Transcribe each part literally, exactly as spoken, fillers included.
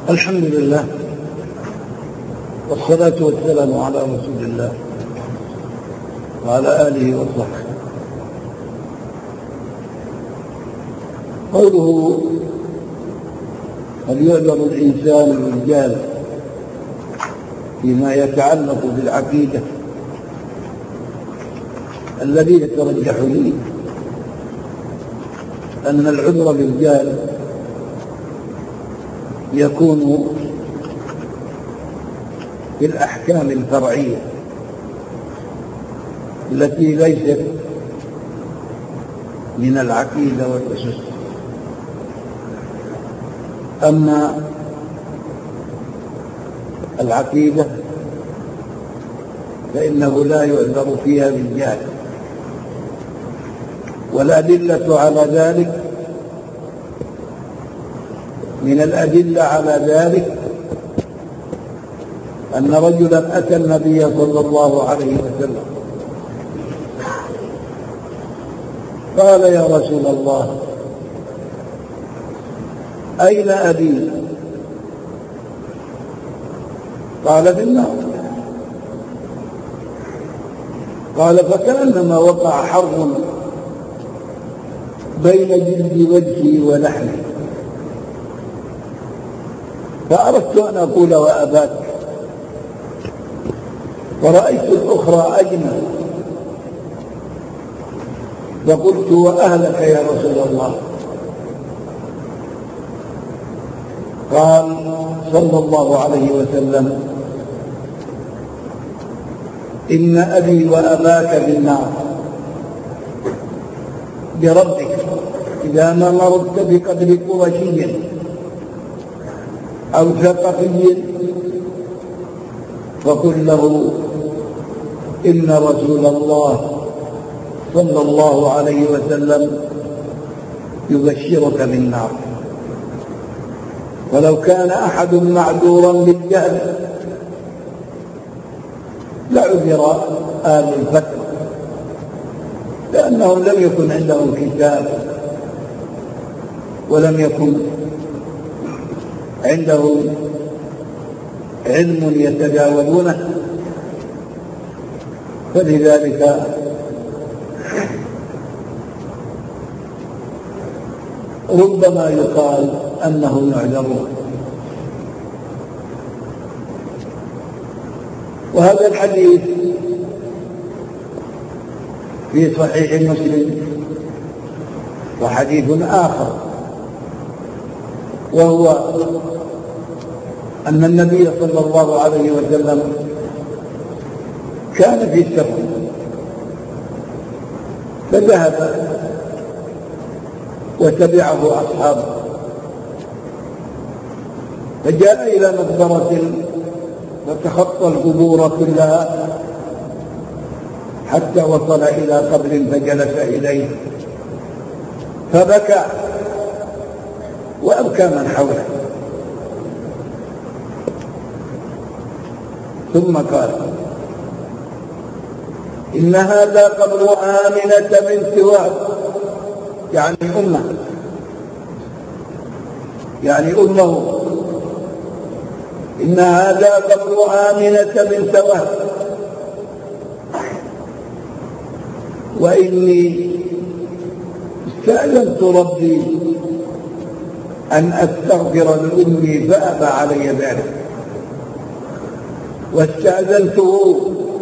الحمد لله والصلاة والسلام على رسول الله وعلى آله وصحبه. قوله هل يعذر الإنسان الرجال فيما يتعلق بالعقيدة؟ الذي يترجح لي أن العذر بالرجال يكون في الأحكام الفرعية التي ليست من العقيدة والأسس. أما العقيدة فإنه لا يعذر فيها بالجهل، والأدلة على ذلك من الأدلة على ذلك أن رجلا أتى النبي صلى الله عليه وسلم قال: يا رسول الله، أين أبي؟ قال: في النار. قال: فكأنما وقع حرب بين جلد وجهي ولحمي، فأردت أن أقول وأباك، ورأيت الأخرى أجمل، فقلت وأهلك يا رسول الله؟ قال صلى الله عليه وسلم: إن أبي وأباك بالنار، بربك إذا ما مرضت بقدر قرشي أو ثقفي فقل له إن رسول الله صلى الله عليه وسلم يبشرك بالنار. ولو كان أحد معذورا بالجهل لعذر آل الفترة، لأنهم لم يكن عندهم كتاب ولم يكن عندهم علم يتداولونه، فلذلك ربما يقال أنهم يعذرون. وهذا الحديث في صحيح مسلم وحديث آخر، وهو أن النبي صلى الله عليه وسلم كان في سفر فذهب وتبعه أصحابه، فجاء إلى مقبرة وتخطى القبور كلها حتى وصل إلى قبر فجلس إليه فبكى وأبكى من حوله، ثم قال: إن هذا قبر آمنة بنت وهب، يعني أمه، يعني أمه، إن هذا قبر آمنة بنت وهب، وإني استأذنت ربي أن أستغفر لأمي فأبى علي ذلك، واستأذنته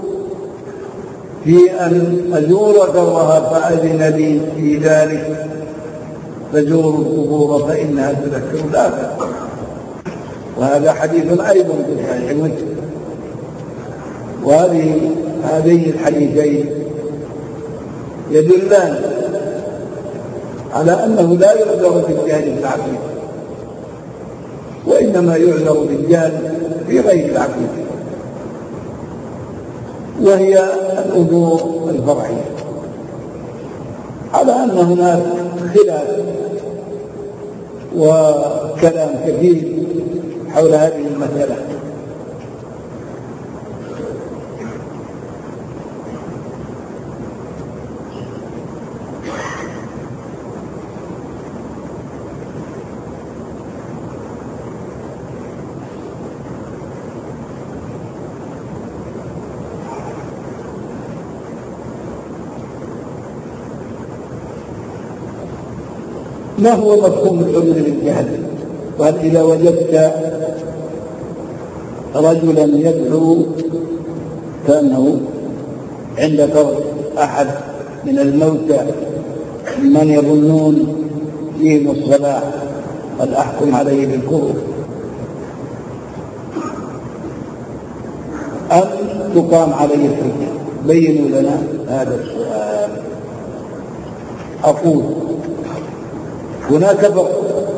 في أن أزور قبرها فأذن لي في ذلك، فزوروا القبور فإنها تذكر الآخرة. وهذا حديث أيضا في صحيح مسلم. وهذه هذين الحديثين يدلان على أنه لا يعذر بالجهل العقيدة، وإنما يعذر بالجهل في غير العقيدة، وهي الأمور الفرعية، على أن هناك خلاف وكلام كثير حول هذه المسألة. ما هو مفهوم العذر بالجهل؟ قال إذا وجدت رجلا يدعو كأنه عندك أحد من الموتى من يظنون فيهم الصلاح، قد أحكم عليه بالكفر، أم تقام عليه الحجة؟ بينوا لنا هذا السؤال. أقول هناك فرق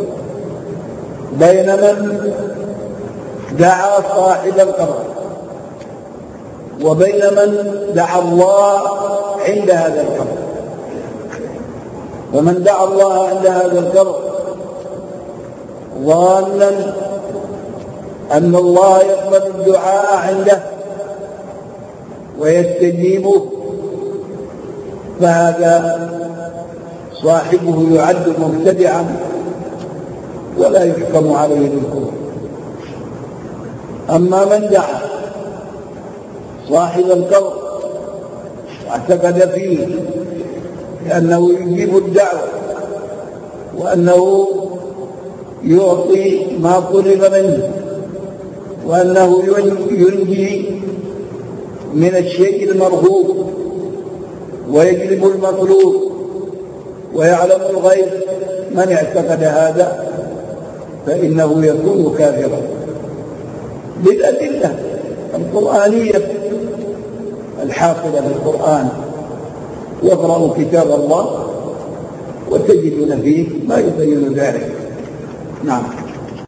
بين من دعا صاحب القبر وبين من دعا الله عند هذا القبر. ومن دعا الله عند هذا القبر ظانا أن الله يقبل الدعاء عنده ويستجيبه، فهذا صاحبه يعد مبتدعا ولا يحكم عليه بالكفر. أما من دعا صاحب القبر واعتقد فيه لأنه يجيب الدعوة وأنه يعطي ما طلب منه وأنه ينجي من الشيء المرغوب ويجلب المطلوب ويعلم الغيب، من اعتقد هذا فإنه يكون كافرا بالأدلة القرآنية الحاصلة في القرآن. واقرأوا كتاب الله وتجدون فيه ما يبين ذلك. نعم.